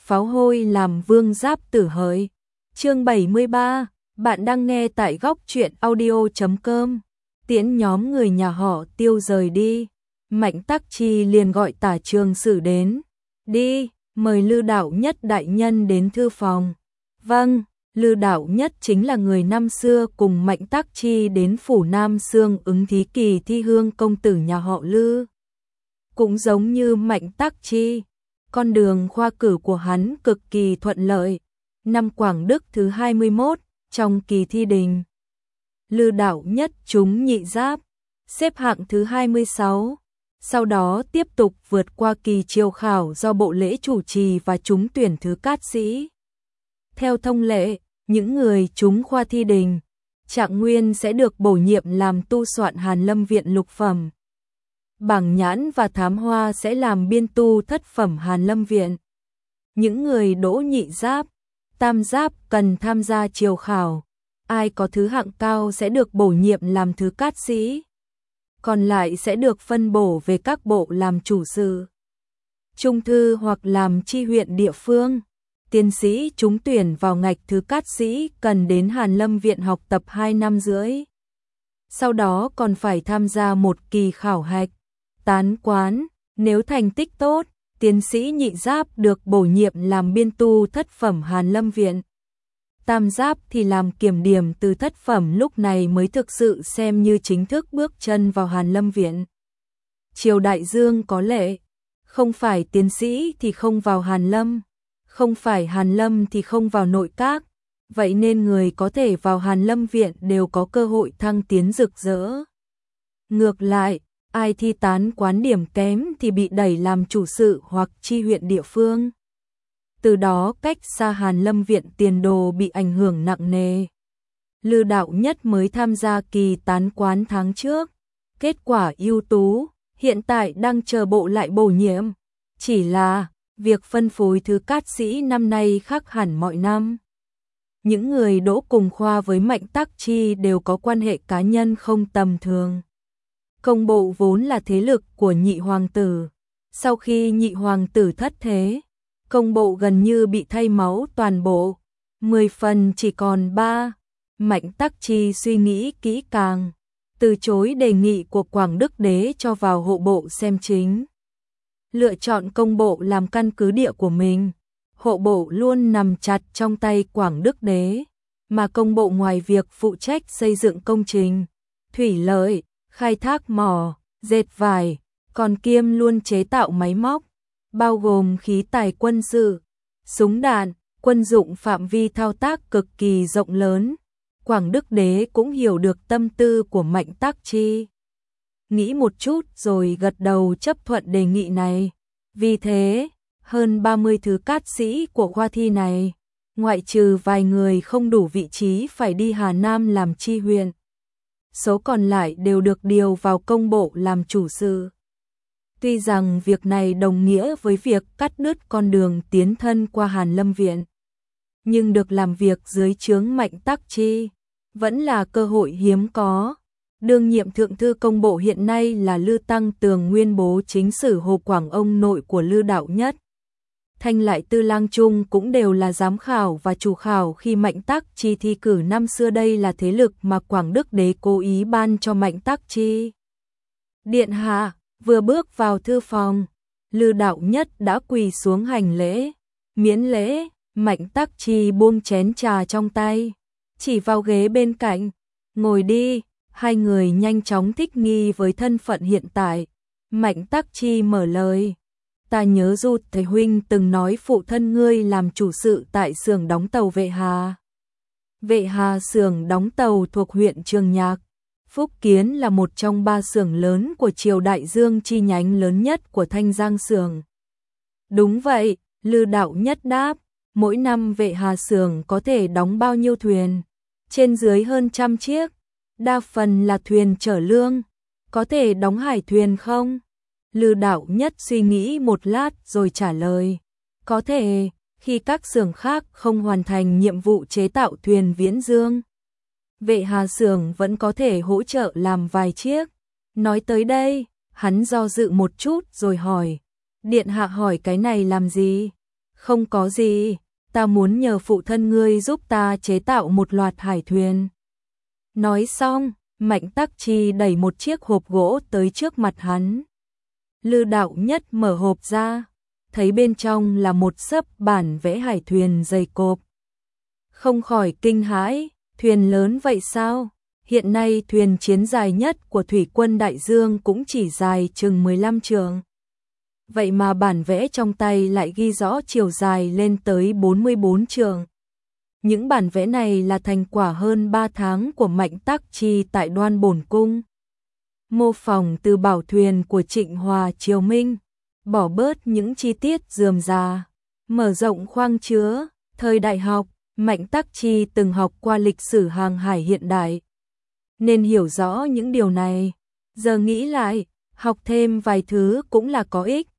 pháo hôi làm vương giáp tử hỡi. Chương 73, bạn đang nghe tại góc truyện audio.com. Tiễn nhóm người nhà họ Tiêu rời đi, Mạnh Tắc Chi liền gọi Tả Trường Sử đến. Đi, mời Lư Đạo Nhất đại nhân đến thư phòng. Vâng, Lư Đạo Nhất chính là người năm xưa cùng Mạnh Tắc Chi đến phủ Nam Sương ứng thí kỳ thi hương công tử nhà họ Lư. Cũng giống như Mạnh Tắc Chi, con đường khoa cử của hắn cực kỳ thuận lợi. Năm Quảng Đức thứ 21, trong kỳ thi đình, Lư Đạo Nhất trúng nhị giáp, xếp hạng thứ 26. Sau đó tiếp tục vượt qua kỳ chiêu khảo do bộ lễ chủ trì và trúng tuyển thứ cát sĩ. Theo thông lệ, những người trúng khoa thi đình, trạng nguyên sẽ được bổ nhiệm làm tu soạn Hàn Lâm Viện lục phẩm. Bảng Nhãn và Thám Hoa sẽ làm biên tu thất phẩm Hàn Lâm Viện. Những người đỗ nhị giáp, tam giáp cần tham gia chiêu khảo. Ai có thứ hạng cao sẽ được bổ nhiệm làm thứ cát sĩ. Còn lại sẽ được phân bổ về các bộ làm chủ sự, trung thư hoặc làm chi huyện địa phương. Tiến sĩ trúng tuyển vào ngạch thứ cát sĩ cần đến Hàn Lâm Viện học tập 2 năm rưỡi. Sau đó còn phải tham gia một kỳ khảo hạch, tán quán. Nếu thành tích tốt, tiến sĩ nhị giáp được bổ nhiệm làm biên tu thất phẩm Hàn Lâm Viện. Tam giáp thì làm kiểm điểm từ thất phẩm, lúc này mới thực sự xem như chính thức bước chân vào Hàn Lâm Viện. Triều Đại Dương có lệ, không phải tiến sĩ thì không vào Hàn Lâm, không phải Hàn Lâm thì không vào nội các. Vậy nên người có thể vào Hàn Lâm Viện đều có cơ hội thăng tiến rực rỡ. Ngược lại, ai thi tán quán điểm kém thì bị đẩy làm chủ sự hoặc chi huyện địa phương. Từ đó cách xa Hàn Lâm Viện tiền đồ bị ảnh hưởng nặng nề. Lư Đạo Nhất mới tham gia kỳ tán quán tháng trước, kết quả ưu tú, hiện tại đang chờ bộ lại bổ nhiệm. Chỉ là, việc phân phối thứ cát sĩ năm nay khác hẳn mọi năm. Những người đỗ cùng khoa với Mạnh Tắc Chi đều có quan hệ cá nhân không tầm thường. Công bộ vốn là thế lực của nhị hoàng tử. Sau khi nhị hoàng tử thất thế, công bộ gần như bị thay máu toàn bộ, 10 phần chỉ còn 3. Mạnh Tắc Chi suy nghĩ kỹ càng, từ chối đề nghị của Quảng Đức Đế cho vào hộ bộ xem chính. Lựa chọn công bộ làm căn cứ địa của mình. Hộ bộ luôn nằm chặt trong tay Quảng Đức Đế, mà công bộ ngoài việc phụ trách xây dựng công trình, thủy lợi, khai thác mỏ, dệt vải, còn kiêm luôn chế tạo máy móc, bao gồm khí tài quân sự, súng đạn, quân dụng, phạm vi thao tác cực kỳ rộng lớn. Quảng Đức Đế cũng hiểu được tâm tư của Mạnh Tắc Chi. Nghĩ một chút rồi gật đầu chấp thuận đề nghị này. Vì thế, hơn 30 thứ cát sĩ của khoa thi này, ngoại trừ vài người không đủ vị trí phải đi Hà Nam làm chi huyện, số còn lại đều được điều vào công bộ làm chủ sự. Tuy rằng việc này đồng nghĩa với việc cắt đứt con đường tiến thân qua Hàn Lâm Viện, nhưng được làm việc dưới trướng Mạnh Tắc Chi vẫn là cơ hội hiếm có. Đương nhiệm thượng thư công bộ hiện nay là Lư Tăng Tường, nguyên bố chính sử Hồ Quảng, ông nội của Lư Đạo Nhất. Thanh lại Tư Lang Trung cũng đều là giám khảo và chủ khảo khi Mạnh Tắc Chi thi cử năm xưa. Đây là thế lực mà Quảng Đức Đế cố ý ban cho Mạnh Tắc Chi. Điện hạ, vừa bước vào thư phòng, Lư Đạo Nhất đã quỳ xuống hành lễ. Miễn lễ. Mạnh Tắc Chi buông chén trà trong tay, chỉ vào ghế bên cạnh. Ngồi đi. Hai người nhanh chóng thích nghi với thân phận hiện tại. Mạnh Tắc Chi mở lời. Ta nhớ Du thầy huynh từng nói phụ thân ngươi làm chủ sự tại xưởng đóng tàu Vệ Hà. Vệ Hà xưởng đóng tàu thuộc huyện Trường Nhạc, Phúc Kiến, là một trong 3 xưởng lớn của Triều Đại Dương, chi nhánh lớn nhất của Thanh Giang xưởng. Đúng vậy, Lư Đạo Nhất đáp. Mỗi năm Vệ Hà xưởng có thể đóng bao nhiêu thuyền? Trên dưới hơn 100 chiếc. Đa phần là thuyền chở lương. Có thể đóng hải thuyền không? Lư Đạo Nhất suy nghĩ một lát rồi trả lời. Có thể, khi các xưởng khác không hoàn thành nhiệm vụ chế tạo thuyền viễn dương, Vệ Hà xưởng vẫn có thể hỗ trợ làm vài chiếc. Nói tới đây, hắn do dự một chút rồi hỏi. Điện hạ hỏi cái này làm gì? Không có gì, ta muốn nhờ phụ thân ngươi giúp ta chế tạo một loạt hải thuyền. Nói xong, Mạnh Tắc Chi đẩy một chiếc hộp gỗ tới trước mặt hắn. Lư Đạo Nhất mở hộp ra, thấy bên trong là một xấp bản vẽ hải thuyền dày cộp. Không khỏi kinh hãi, thuyền lớn vậy sao? Hiện nay thuyền chiến dài nhất của Thủy quân Đại Dương cũng chỉ dài chừng 15 trượng. Vậy mà bản vẽ trong tay lại ghi rõ chiều dài lên tới 44 trượng. Những bản vẽ này là thành quả hơn 3 tháng của Mạnh Tắc Chi tại Đoan Bổn Cung. Mô phỏng từ bảo thuyền của Trịnh Hòa Triều Minh, bỏ bớt những chi tiết rườm rà, mở rộng khoang chứa. Thời đại học, Mạnh Tắc Chi từng học qua lịch sử hàng hải hiện đại, nên hiểu rõ những điều này. Giờ nghĩ lại, học thêm vài thứ cũng là có ích.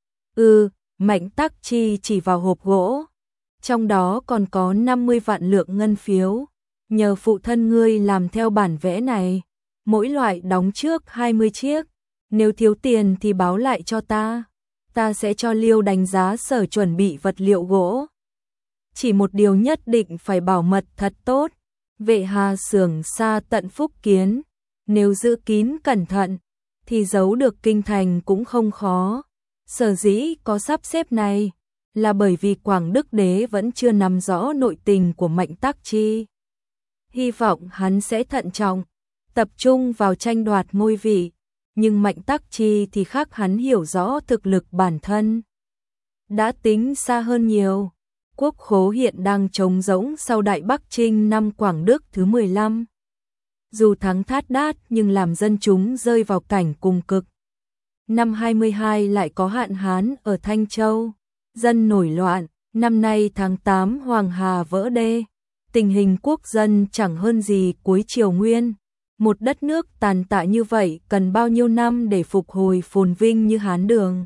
Mạnh Tắc Chi chỉ vào hộp gỗ. Trong đó còn có 50 vạn lượng ngân phiếu. Nhờ phụ thân ngươi làm theo bản vẽ này. Mỗi loại đóng trước 20 chiếc. Nếu thiếu tiền thì báo lại cho ta. Ta sẽ cho Liêu đánh giá sở chuẩn bị vật liệu gỗ. Chỉ một điều nhất định phải bảo mật thật tốt. Vệ Hà xưởng xa tận Phúc Kiến. Nếu giữ kín cẩn thận, thì giấu được kinh thành cũng không khó. Sở dĩ có sắp xếp này là bởi vì Quảng Đức Đế vẫn chưa nắm rõ nội tình của Mạnh Tắc Chi. Hy vọng hắn sẽ thận trọng, tập trung vào tranh đoạt ngôi vị. Nhưng Mạnh Tắc Chi thì khác, hắn hiểu rõ thực lực bản thân. Đã tính xa hơn nhiều. Quốc khố hiện đang trống rỗng sau Đại Bắc Chinh năm Quảng Đức thứ 15. Dù thắng thát đát nhưng làm dân chúng rơi vào cảnh cùng cực. Năm 22 lại có hạn hán ở Thanh Châu, dân nổi loạn. Năm nay tháng 8 Hoàng Hà vỡ đê, tình hình quốc dân chẳng hơn gì cuối Triều Nguyên. Một đất nước tàn tạ như vậy cần bao nhiêu năm để phục hồi phồn vinh như Hán Đường?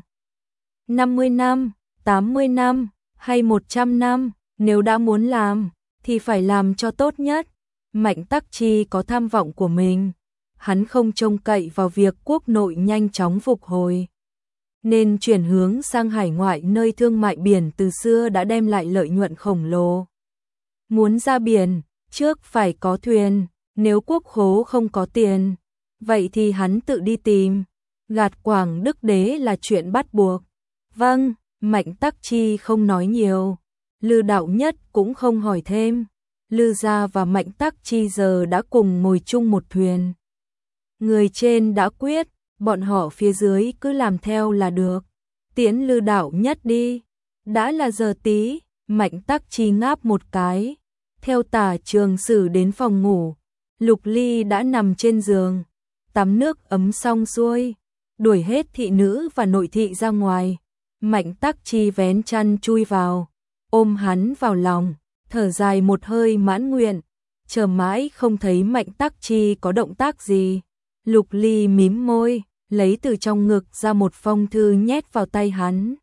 50 năm, 80 năm, hay 100 năm, nếu đã muốn làm, thì phải làm cho tốt nhất. Mạnh Tắc Chi có tham vọng của mình. Hắn không trông cậy vào việc quốc nội nhanh chóng phục hồi, nên chuyển hướng sang hải ngoại, nơi thương mại biển từ xưa đã đem lại lợi nhuận khổng lồ. Muốn ra biển, trước phải có thuyền, nếu quốc khố không có tiền, vậy thì hắn tự đi tìm. Gạt Quảng Đức Đế là chuyện bắt buộc. Vâng, Mạnh Tắc Chi không nói nhiều. Lư Đạo Nhất cũng không hỏi thêm. Lư gia và Mạnh Tắc Chi giờ đã cùng ngồi chung một thuyền. Người trên đã quyết, bọn họ phía dưới cứ làm theo là được. Tiễn Lư Đạo Nhất đi. Đã là giờ tí, Mạnh Tắc Chi ngáp một cái. Theo Tả Trường Sử đến phòng ngủ. Lục Ly đã nằm trên giường, tắm nước ấm xong xuôi, đuổi hết thị nữ và nội thị ra ngoài. Mạnh Tắc Chi vén chăn chui vào, ôm hắn vào lòng, thở dài một hơi mãn nguyện. Chờ mãi không thấy Mạnh Tắc Chi có động tác gì. Lục Ly mím môi, lấy từ trong ngực ra một phong thư nhét vào tay hắn.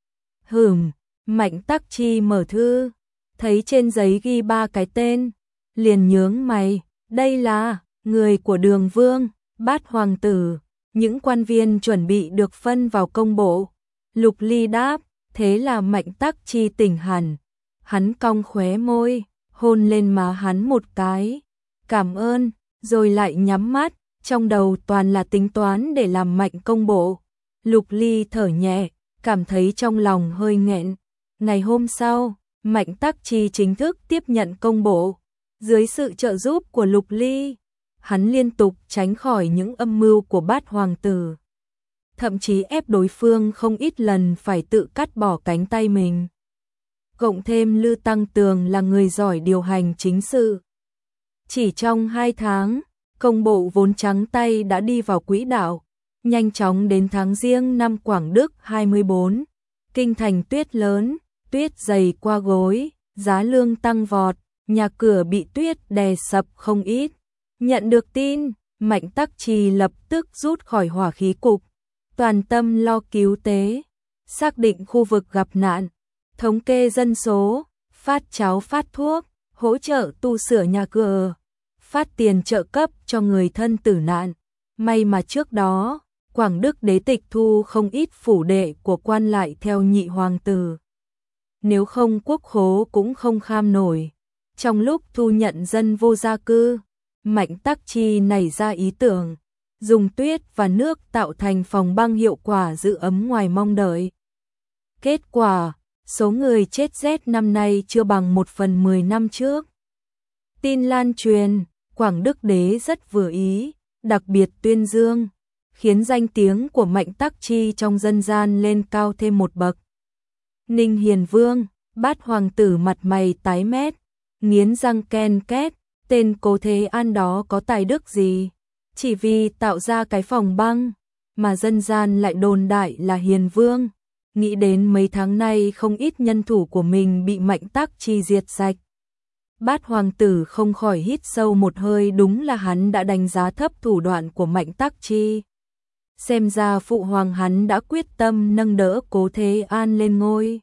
Mạnh Tắc Chi mở thư, thấy trên giấy ghi 3 cái tên, liền nhướng mày. Đây là người của Đường Vương, Bát Hoàng tử. Những quan viên chuẩn bị được phân vào công bộ. Lục Ly đáp, thế là Mạnh Tắc Chi tỉnh hẳn. Hắn cong khóe môi, hôn lên má hắn một cái. Cảm ơn, rồi lại nhắm mắt, trong đầu toàn là tính toán để làm Mạnh công bộ. Lục Ly thở nhẹ, cảm thấy trong lòng hơi nghẹn. Ngày hôm sau, Mạnh Tắc Chi chính thức tiếp nhận công bộ. Dưới sự trợ giúp của Lục Ly, hắn liên tục tránh khỏi những âm mưu của Bát Hoàng tử. Thậm chí ép đối phương không ít lần phải tự cắt bỏ cánh tay mình. Cộng thêm Lư Tăng Tường là người giỏi điều hành chính sự. Chỉ trong 2 tháng, công bộ vốn trắng tay đã đi vào quỹ đạo. Nhanh chóng đến tháng Giêng năm Quảng Đức 24, kinh thành tuyết lớn, tuyết dày qua gối, giá lương tăng vọt. Nhà cửa bị tuyết đè sập không ít. Nhận được tin, Mạnh Tắc Chi lập tức rút khỏi hỏa khí cục, toàn tâm lo cứu tế, xác định khu vực gặp nạn, thống kê dân số, phát cháo phát thuốc, hỗ trợ tu sửa nhà cửa, phát tiền trợ cấp cho người thân tử nạn. May mà trước đó, Quảng Đức Đế tịch thu không ít phủ đệ của quan lại theo nhị hoàng tử. nếu không quốc khố cũng không kham nổi. Trong lúc thu nhận dân vô gia cư, Mạnh Tắc Chi nảy ra ý tưởng, dùng tuyết và nước tạo thành phòng băng hiệu quả giữ ấm ngoài mong đợi. Kết quả, số người chết rét năm nay chưa bằng 1/10 năm trước. Tin lan truyền, Quảng Đức Đế rất vừa ý, đặc biệt tuyên dương, khiến danh tiếng của Mạnh Tắc Chi trong dân gian lên cao thêm một bậc. Ninh Hiền Vương, Bát hoàng tử mặt mày tái mét, nghiến răng ken két, tên Cố Thế An đó có tài đức gì? Chỉ vì tạo ra cái phòng băng, mà dân gian lại đồn đại là Hiền Vương. Nghĩ đến mấy tháng nay không ít nhân thủ của mình bị Mạnh Tắc Chi diệt sạch. Bát hoàng tử không khỏi hít sâu một hơi, đúng là hắn đã đánh giá thấp thủ đoạn của Mạnh Tắc Chi. Xem ra phụ hoàng hắn đã quyết tâm nâng đỡ Cố Thế An lên ngôi.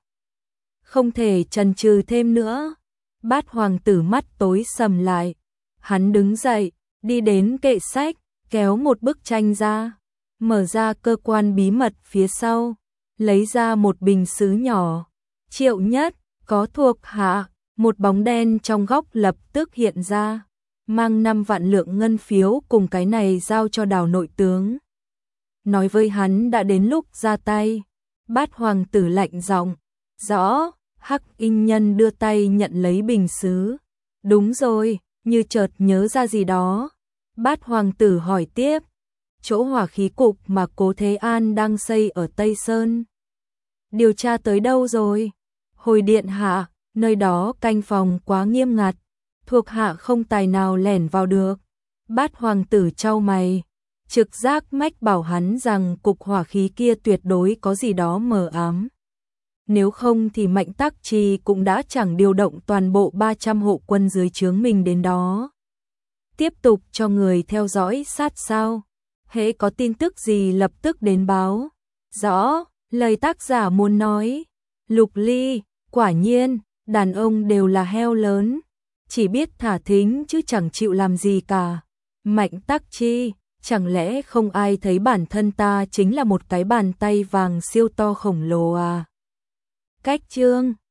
Không thể chần chừ thêm nữa. Bát hoàng tử mắt tối sầm lại. Hắn đứng dậy, đi đến kệ sách, kéo một bức tranh ra, mở ra cơ quan bí mật phía sau, lấy ra một bình sứ nhỏ. Triệu Nhất, có thuộc hạ, một bóng đen trong góc lập tức hiện ra, mang 5 vạn lượng ngân phiếu cùng cái này giao cho Đào nội tướng. Nói với hắn đã đến lúc ra tay. Bát hoàng tử lạnh giọng, rõ. Hắc Y Nhân đưa tay nhận lấy bình sứ. Đúng rồi, như chợt nhớ ra gì đó. Bát hoàng tử hỏi tiếp, chỗ hỏa khí cục mà Cố Thế An đang xây ở Tây Sơn, điều tra tới đâu rồi? Hồi điện hạ, nơi đó canh phòng quá nghiêm ngặt, thuộc hạ không tài nào lẻn vào được. Bát hoàng tử chau mày, trực giác mách bảo hắn rằng cục hỏa khí kia tuyệt đối có gì đó mờ ám. Nếu không thì Mạnh Tắc Chi cũng đã chẳng điều động toàn bộ 300 hộ quân dưới trướng mình đến đó. Tiếp tục cho người theo dõi sát sao. Hễ có tin tức gì lập tức đến báo. Rõ, lời tác giả muốn nói. Lục Ly, quả nhiên, đàn ông đều là heo lớn. Chỉ biết thả thính chứ chẳng chịu làm gì cả. Mạnh Tắc Chi, chẳng lẽ không ai thấy bản thân ta chính là một cái bàn tay vàng siêu to khổng lồ à? Cách chương